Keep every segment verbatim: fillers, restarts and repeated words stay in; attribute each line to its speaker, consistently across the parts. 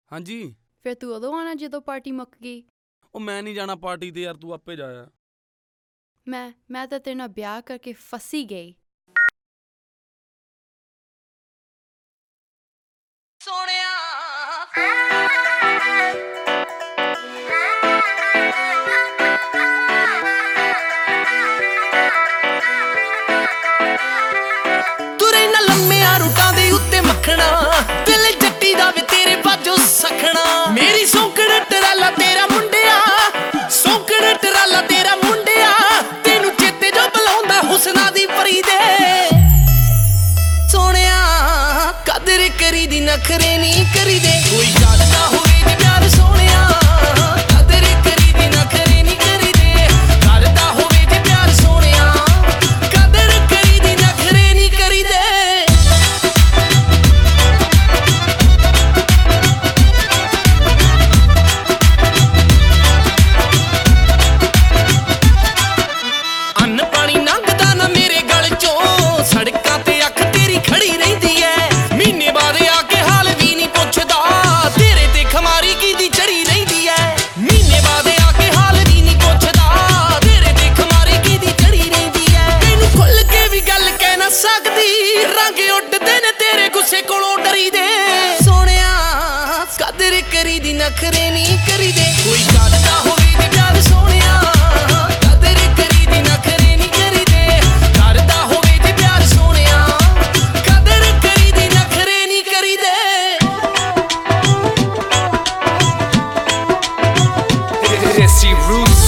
Speaker 1: ਹਾਂਜੀ।
Speaker 2: ਫਿਰ ਤੂੰ ਉਦੋਂ ਆਉਣਾ ਜਦੋਂ ਪਾਰਟੀ ਮੁੱਕ ਗਈ।
Speaker 1: ਉਹ ਮੈਂ ਨਹੀਂ ਜਾਣਾ ਪਾਰਟੀ ਤੇ ਯਾਰ, ਤੂੰ ਆਪੇ ਜਾਇਆ।
Speaker 2: ਮੈਂ ਮੈਂ ਤਾਂ ਤੇਰੇ ਨਾਲ ਵਿਆਹ ਕਰਕੇ ਫਸੀ ਗਈ।
Speaker 3: ਸੋਹਣਿਆ ਤੁਰੇ ਨਾ ਲੰਮਿਆਂ ਰੂਟਾਂ ਦੇ ਉੱਤੇ ਮੱਖਣਾ, ਦਿਲ ਜੱਟੀ ਦਾ ਵੇ ਤੇਰੇ ਬਾਝੋਂ ਸਖਣਾ। ਮੇਰੀ ਸੌਂਕਣ ਟਰਾਲਾ ਤੇਰਾ ਮੁੰਡਿਆ, ਸੌਂਕਣ ਟਰਾਲਾ ਤੇਰਾ ਮੁੰਡਿਆ, ਤੈਨੂੰ ਚੇਤੇ ਜੋ ਬੁਲਾਉਂਦਾ ਹੁਸਨਾ ਦੀ ਪਰੀ ਦੇ। ਸੋਹਣਿਆ ਕਦਰ ਕਰੀ ਦੀ ਨਖਰੇ ਨਹੀਂ ਕਰੀ ਦੇ, ਕੋਈ ਗੱਲ ਨਾ ਹੋਵੇ ਜੇ ਪਿਆਰ ਸੋਹਣਿਆ। ਕਦਰ ਕਰੀ ਦੀ ਨਖਰੇ ਨਹੀਂ ਕਰੀ ਦੇ, ਕਰਦਾ ਹੋਵੇ ਜੇ ਪਿਆਰ ਸੋਹਣਿਆ। ਕਦਰ ਕਰੀ ਦੀ ਨਖਰੇ ਨਹੀਂ ਕਰੀ ਦੇ। ਅੰਨ ਪਾਣੀ ਲੰਘਦਾ ਨਾ ਮੇਰੇ ਗਲ ਚੋਂ, ਸੜਕਾਂ ਤੇ ਅੱਖ ਤੇਰੀ ਖੜੀ ਰਹਿੰਦੀ ਐ। ਮਹੀਨੇ ਬਾਅਦ ਆ ਕੇ ਹਾਲ ਵੀ ਨਹੀਂ ਪੁੱਛਦਾ, ਤੇਰੇ ਤੇ ਖਮਾਰੀ ਕੀਦੀ ਚੜੀ ਰਹਿੰਦੀ ਐ। ਮਹੀਨੇ ਬਾਅਦ ਆ ਕੇ ਹਾਲ ਵੀ ਨਹੀਂ ਪੁੱਛਦਾ, ਤੇਰੇ ਤੇ ਖਮਾਰੀ ਕੀਦੀ ਚੜੀ ਰਹਿੰਦੀ ਐ। ਤੈਨੂੰ ਖੁੱਲ ਕੇ ਵੀ ਗੱਲ ਕਹਿ ਨਾ ਸਕਦੀ, ਰੰਗ ਉੱਡਦੇ ਨੇ ਤੇਰੇ ਗੁੱਸੇ ਕੋਲੋਂ ਡਰੀ ਦੇ। ਸੋਹਣਿਆ ਕਦਰ ਕਰੀ ਦੀ ਨਖਰੇ ਨਹੀਂ ਕਰੀ ਦੇ, ਕੋਈ ਗੱਲ ਨਾ ਹੋਵੇ ਜੇ ਪਿਆਰ ਸੋਹਣਿਆ। ਕਦਰ ਕਰੀ ਦੀ ਨਖਰੇ ਨਹੀਂ ਕਰੀ ਦੇ, ਕਰਦਾ ਹੋਵੇ ਜੇ ਪਿਆਰ ਸੋਹਣਿਆ। ਕਦਰ ਕਰੀ ਦੀ ਨਖਰੇ ਨਹੀਂ ਕਰੀ ਦੇ।
Speaker 4: Desi Roots.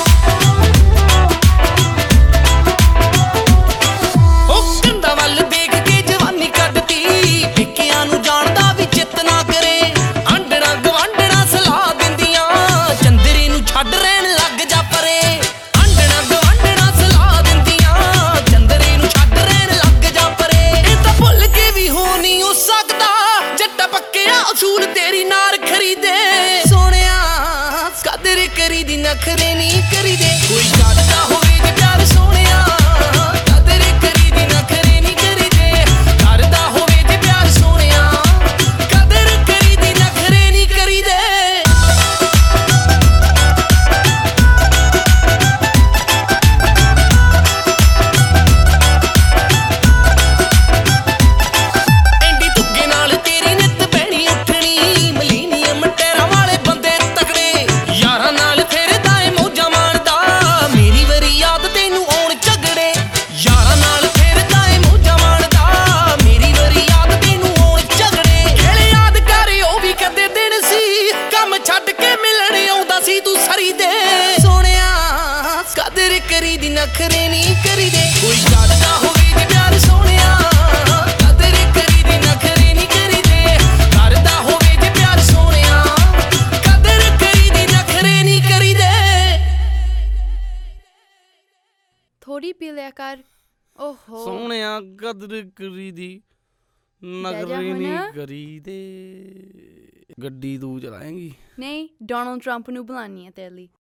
Speaker 3: ਉਹ ਕੰਧਾਂ ਵੱਲ ਦੇਖ ਕੇ ਜਵਾਨੀ ਕੱਢਤੀ, ਪੇਕਿਆਂ ਨੂੰ ਜਾਣਦਾ ਵੀ ਚਿੱਤ ਨਾ ਕਰੇ। ਆਂਡਣਾ ਗਵਾਂਡਣਾ ਸਲਾਹ ਦਿੰਦੀਆਂ, ਚੰਦਰੇ ਨੂੰ ਛੱਡ ਰਹਿਣ ਲੱਗ ਜਾ ਪਰੇ। ਆਂਡਣਾ ਗਵਾਂਡਣਾ ਸਲਾਹ ਦਿੰਦੀਆਂ, ਚੰਦਰੇ ਨੂੰ ਛੱਡ ਰਹਿਣ ਲੱਗ ਜਾ ਪਰੇ। ਇਹ ਤਾਂ ਭੁੱਲ ਕੇ ਵੀ ਹੋ ਨਹੀਂ ਹੋ ਸਕਦਾ, ਜੱਟਾ ਪੱਕਿਆ ਅਸੂਲ ਤੇਰੀ ਨਾਰ ਖਰੀਦੇ। ਸੋਹਣਿਆ ਕਦਰ ਕਰੀ ਦੀ ਨਖਰੇ ਨਹੀਂ ਕਰੀ ਦੇ, ਕੋਈ ਗੱਲ ਨਾ ਹੋਵੇ ਜੇ ਪਿਆਰ ਸੋਹਣਿਆ। ਕਦਰ ਕਰੀ ਦੀ ਨਖਰੇ ਨਹੀਂ ਕਰੀ ਦੇ, ਕਰਦਾ ਹੋਵੇ ਜੇ ਪਿਆਰ ਸੋਹਣਿਆ। ਕਦਰ ਕਰੀ ਦੀ ਨਖਰੇ ਨਹੀਂ ਕਰੀ ਦੇ। ਐਂਡੀ ਧੁੱਗੇ ਨਾਲ ਤੇਰੀ ਨਿੱਤ ਬਹਿਣੀ ਉੱਠਣੀ, ਮਲੀਨੀਅਮ ਟੈਰਾਂ ਵਾਲੇ ਬੰਦੇ ਤਕੜੇ। ਯਾਰਾਂ ਨਾਲ ਫਿਰਦਾ ਏ ਮੌਜਾਂ ਮਾਣਦਾ, ਮੇਰੀ ਵਾਰੀ ਯਾਦ ਤੈਨੂੰ ਆਉਣ ਝਗੜੇ। ਯਾਰਾਂ ਨਾਲ ਫਿਰਦਾ ਏ ਮੌਜਾਂ ਮਾਣਦਾ, ਮੇਰੀ ਵਾਰੀ ਯਾਦ ਤੈਨੂੰ ਆਉਣ ਝਗੜੇ। ਖੇਲ ਯਾਦ ਕਰ ਉਹ ਵੀ ਕਦੇ ਦਿਨ ਸੀ, ਕੰਮ ਛੱਡ ਕੇ ਮਿਲਣ ਆਉਂਦਾ ਸੀ ਤੂੰ ਸਰੀ ਦੇ। ਸੋਹਣਿਆ ਕਦਰ ਕਰੀ ਦੀ ਨਖਰੇ ਨਹੀਂ ਕਰੀ ਦੇ, ਕੋਈ ਗੱਲ ਨਾ ਹੋਵੇ ਜੇ ਪਿਆਰ ਸੋਹਣਿਆ। ਕਦਰ ਕਰੀ ਦੀ ਨਖਰੇ ਨਹੀਂ ਕਰੀ ਦੇ, ਕਰਦਾ ਹੋਵੇ ਜੇ ਪਿਆਰ ਸੋਹਣਿਆ। ਕਦਰ ਕਰੀ ਦੀ ਨਖਰੇ ਨਹੀਂ ਕਰੀ ਦੇ।
Speaker 2: ਥੋੜੀ ਪੀ ਲਿਆ ਕਰ। ਓਹੋ
Speaker 1: ਸੋਹਣਿਆ ਕਦਰ ਕਰੀ ਦੀ ਨਖਰੇ
Speaker 2: ਹੁਣ।
Speaker 1: ਨਹੀਂ ਕਰੀ ਦੇ। ਗੱਡੀ ਤੂੰ ਚਲਾਏਂਗੀ?
Speaker 2: ਨਹੀਂ, ਡੋਨਲਡ ਟਰੰਪ ਨੂੰ ਬੁਲਾਉਣੀ ਹੈ ਤੇਰੇ ਲਈ।